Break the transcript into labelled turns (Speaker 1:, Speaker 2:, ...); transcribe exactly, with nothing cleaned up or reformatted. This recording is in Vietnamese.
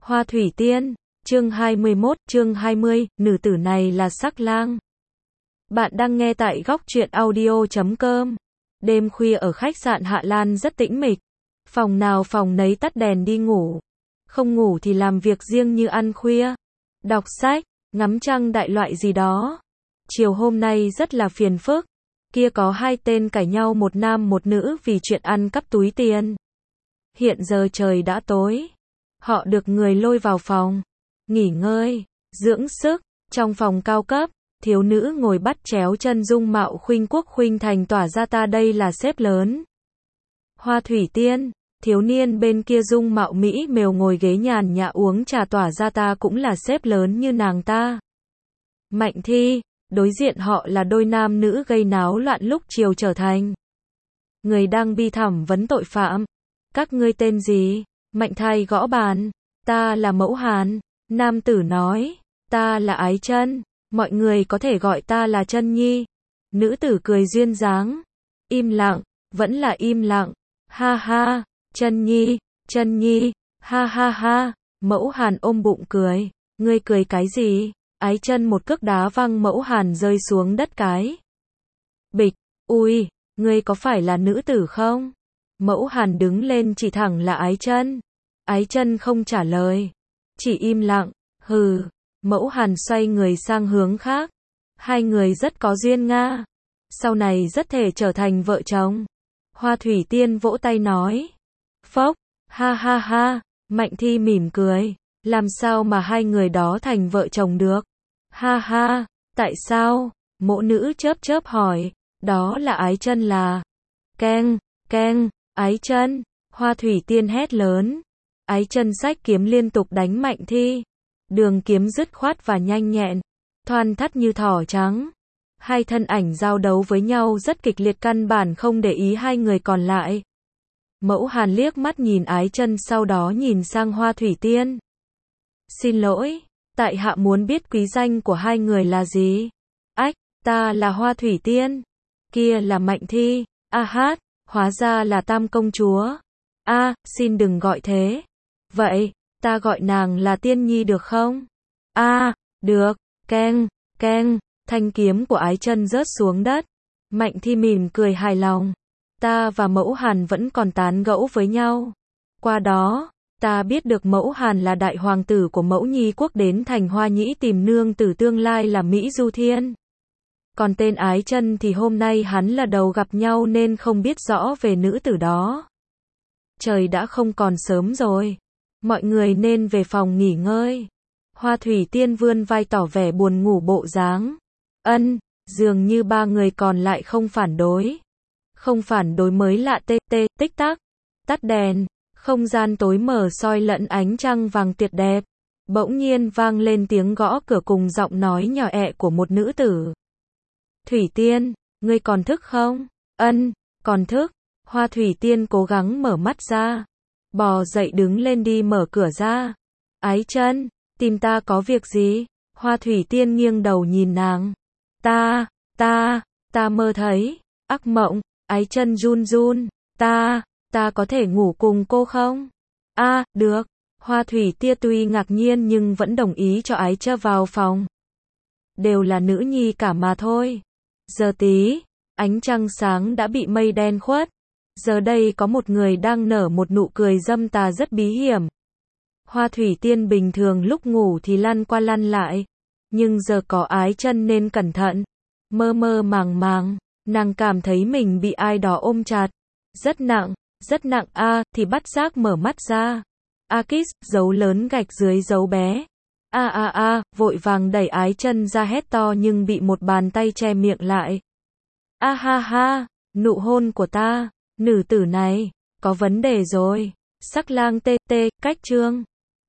Speaker 1: Hoa Thủy Tiên, chương hai mươi mốt, chương hai mươi, nữ tử này là sắc lang. Bạn đang nghe tại góc truyện audio chấm com. Đêm khuya ở khách sạn Hạ Lan rất tĩnh mịch. Phòng nào phòng nấy tắt đèn đi ngủ. Không ngủ thì làm việc riêng như ăn khuya, đọc sách, ngắm trăng đại loại gì đó. Chiều hôm nay rất là phiền phức. Kia có hai tên cãi nhau, một nam một nữ vì chuyện ăn cắp túi tiền. Hiện giờ trời đã tối. Họ được người lôi vào phòng, nghỉ ngơi, dưỡng sức. Trong phòng cao cấp, thiếu nữ ngồi bắt chéo chân, dung mạo khuynh quốc khuynh thành tỏa ra, ta đây là sếp lớn. Hoa Thủy Tiên, thiếu niên bên kia dung mạo mỹ mều ngồi ghế nhàn nhã uống trà, tỏa ra, ta cũng là sếp lớn như nàng ta. Mạnh Thi, đối diện họ là đôi nam nữ gây náo loạn lúc chiều trở thành người đang bi thảm vấn tội phạm. Các ngươi tên gì? Mạnh Thay gõ bàn. Ta là Mẫu Hàn. Nam tử nói. Ta là Ái Chân. Mọi người có thể gọi ta là Chân Nhi. Nữ tử cười duyên dáng. Im lặng. Vẫn là im lặng. Ha ha. Chân Nhi. Chân Nhi. Ha ha ha. Mẫu Hàn ôm bụng cười. Ngươi cười cái gì? Ái Chân một cước đá văng Mẫu Hàn rơi xuống đất cái. Bịch. Ui. Ngươi có phải là nữ tử không? Mẫu Hàn đứng lên chỉ thẳng là Ái Chân. Ái Chân không trả lời, chỉ im lặng. Hừ. Mẫu Hàn xoay người sang hướng khác. Hai người rất có duyên nga, sau này rất thể trở thành vợ chồng. Hoa Thủy Tiên vỗ tay nói. Phốc. Ha ha ha. Mạnh Thi mỉm cười. Làm sao mà hai người đó thành vợ chồng được? Ha ha. Tại sao? Mộ nữ chớp chớp hỏi. Đó là Ái Chân là. Keng, keng. Ái Chân. Hoa Thủy Tiên hét lớn. Ái Chân xách kiếm liên tục đánh Mạnh Thi. Đường kiếm dứt khoát và nhanh nhẹn, thoăn thoắt như thỏ trắng. Hai thân ảnh giao đấu với nhau rất kịch liệt, căn bản không để ý hai người còn lại. Mẫu Hàn liếc mắt nhìn Ái Chân, sau đó nhìn sang Hoa Thủy Tiên. Xin lỗi, tại hạ muốn biết quý danh của hai người là gì? Ách, ta là Hoa Thủy Tiên. Kia là Mạnh Thi. A hát, hóa ra là Tam công chúa. A, xin đừng gọi thế. Vậy, ta gọi nàng là Tiên Nhi được không? A, được. Keng, keng. Thanh kiếm của Ái Chân rớt xuống đất. Mạnh Thi mỉm cười hài lòng. Ta và Mẫu Hàn vẫn còn tán gẫu với nhau. Qua đó, ta biết được Mẫu Hàn là đại hoàng tử của Mẫu Nhi quốc, đến thành Hoa Nhĩ tìm nương tử tương lai là Mỹ Du Thiên. Còn tên Ái Chân thì hôm nay hắn là đầu gặp nhau nên không biết rõ về nữ tử đó. Trời đã không còn sớm rồi. Mọi người nên về phòng nghỉ ngơi. Hoa Thủy Tiên vươn vai tỏ vẻ buồn ngủ bộ dáng. Ân, dường như ba người còn lại không phản đối. Không phản đối mới lạ. Tê tê, tích tắc. Tắt đèn. Không gian tối mờ soi lẫn ánh trăng vàng tuyệt đẹp. Bỗng nhiên vang lên tiếng gõ cửa cùng giọng nói nhỏ ẹ của một nữ tử. Thủy Tiên, ngươi còn thức không? Ân, còn thức. Hoa Thủy Tiên cố gắng mở mắt ra. Bò dậy đứng lên đi mở cửa ra. Ái Chân, tìm ta có việc gì? Hoa Thủy Tiên nghiêng đầu nhìn nàng. Ta, ta, ta mơ thấy ác mộng. Ái Chân run run. Ta, ta có thể ngủ cùng cô không? A, à, được. Hoa Thủy Tiên tuy ngạc nhiên nhưng vẫn đồng ý cho Ái Chân vào phòng. Đều là nữ nhi cả mà thôi. Giờ tí, ánh trăng sáng đã bị mây đen khuất. Giờ đây có một người đang nở một nụ cười dâm tà rất bí hiểm. Hoa Thủy Tiên bình thường lúc ngủ thì lăn qua lăn lại. Nhưng giờ có Ái Chân nên cẩn thận. Mơ mơ màng màng, nàng cảm thấy mình bị ai đó ôm chặt. Rất nặng, rất nặng. A, à, thì bắt giác mở mắt ra. A kiss, dấu lớn gạch dưới dấu bé. A a a, vội vàng đẩy Ái Chân ra hét to nhưng bị một bàn tay che miệng lại. A ha ha, nụ hôn của ta. Nữ tử này, có vấn đề rồi. Sắc lang tê tê, cách chương.